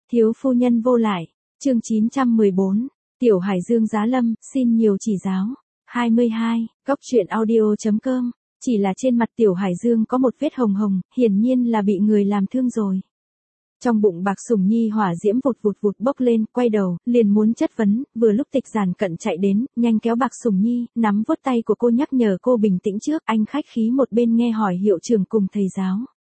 Thiếu phu nhân vô lại, chương 914, Tiểu Hải Dương giá lâm, xin nhiều chỉ giáo. 22, Cóc truyện audio.com, chỉ là trên mặt Tiểu Hải Dương có một vết hồng hồng, hiển nhiên là bị người làm thương rồi. Trong bụng Bạc Sủng Nhi hỏa diễm vụt bốc lên, quay đầu, liền muốn chất vấn, vừa lúc Tịch Giản Cận chạy đến, nhanh kéo Bạc Sủng Nhi, nắm vuốt tay của cô nhắc nhở cô bình tĩnh trước, anh khách khí một bên nghe hỏi hiệu trưởng cùng thầy giáo.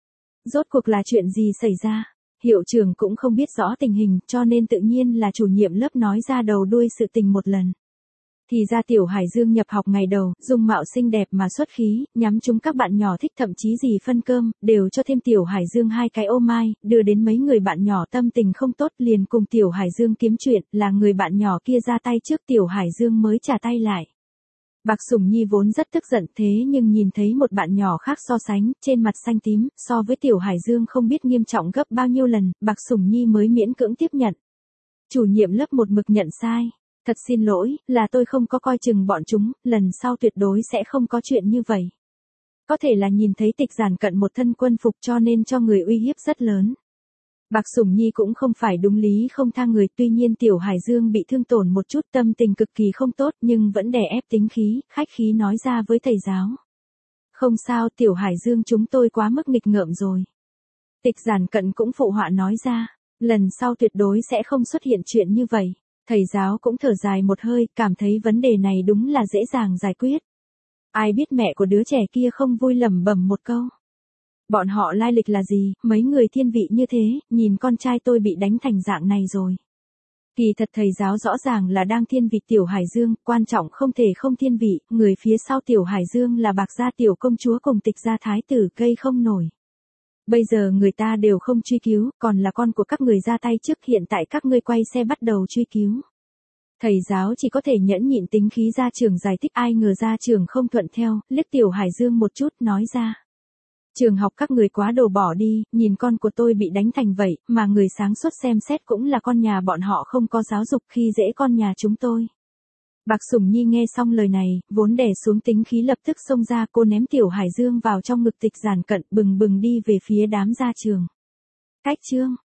Rốt cuộc là chuyện gì xảy ra? Hiệu trưởng cũng không biết rõ tình hình, cho nên tự nhiên là chủ nhiệm lớp nói ra đầu đuôi sự tình một lần. Thì ra Tiểu Hải Dương nhập học ngày đầu, dung mạo xinh đẹp mà xuất khí, nhắm chúng các bạn nhỏ thích, thậm chí gì phân cơm, đều cho thêm Tiểu Hải Dương 2 cái ô mai, đưa đến mấy người bạn nhỏ tâm tình không tốt liền cùng Tiểu Hải Dương kiếm chuyện, là người bạn nhỏ kia ra tay trước Tiểu Hải Dương mới trả tay lại. Bạc Sủng Nhi vốn rất tức giận, thế nhưng nhìn thấy một bạn nhỏ khác so sánh, trên mặt xanh tím, so với Tiểu Hải Dương không biết nghiêm trọng gấp bao nhiêu lần, Bạc Sủng Nhi mới miễn cưỡng tiếp nhận. Chủ nhiệm lớp một mực nhận sai. Thật xin lỗi, là tôi không có coi chừng bọn chúng, lần sau tuyệt đối sẽ không có chuyện như vậy. Có thể là nhìn thấy Tịch Giản Cận một thân quân phục cho nên cho người uy hiếp rất lớn. Bạc Sủng Nhi cũng không phải đúng lý không tha người, tuy nhiên Tiểu Hải Dương bị thương tổn một chút, tâm tình cực kỳ không tốt nhưng vẫn đè ép tính khí, khách khí nói ra với thầy giáo. Không sao, Tiểu Hải Dương chúng tôi quá mức nghịch ngợm rồi. Tịch Giản Cận cũng phụ họa nói ra, lần sau tuyệt đối sẽ không xuất hiện chuyện như vậy. Thầy giáo cũng thở dài một hơi, cảm thấy vấn đề này đúng là dễ dàng giải quyết. Ai biết mẹ của đứa trẻ kia không vui lẩm bẩm một câu. Bọn họ lai lịch là gì, mấy người thiên vị như thế, nhìn con trai tôi bị đánh thành dạng này rồi. Kỳ thật thầy giáo rõ ràng là đang thiên vị Tiểu Hải Dương, quan trọng không thể không thiên vị, người phía sau Tiểu Hải Dương là Bạc gia tiểu công chúa cùng Tịch gia thái tử, cây không nổi. Bây giờ người ta đều không truy cứu, còn là con của các người ra tay trước, hiện tại các ngươi quay xe bắt đầu truy cứu. Thầy giáo chỉ có thể nhẫn nhịn tính khí gia trưởng giải thích, ai ngờ gia trưởng không thuận theo, liếc Tiểu Hải Dương một chút, nói ra. Trường học các người quá đồ bỏ đi, nhìn con của tôi bị đánh thành vậy, mà người sáng suốt xem xét cũng là con nhà bọn họ không có giáo dục, khi dễ con nhà chúng tôi. Bạc Sủng Nhi nghe xong lời này, vốn đè xuống tính khí lập tức xông ra, cô ném Tiểu Hải Dương vào trong ngực Tịch Giản Cận, bừng bừng đi về phía đám gia trường. Cách chương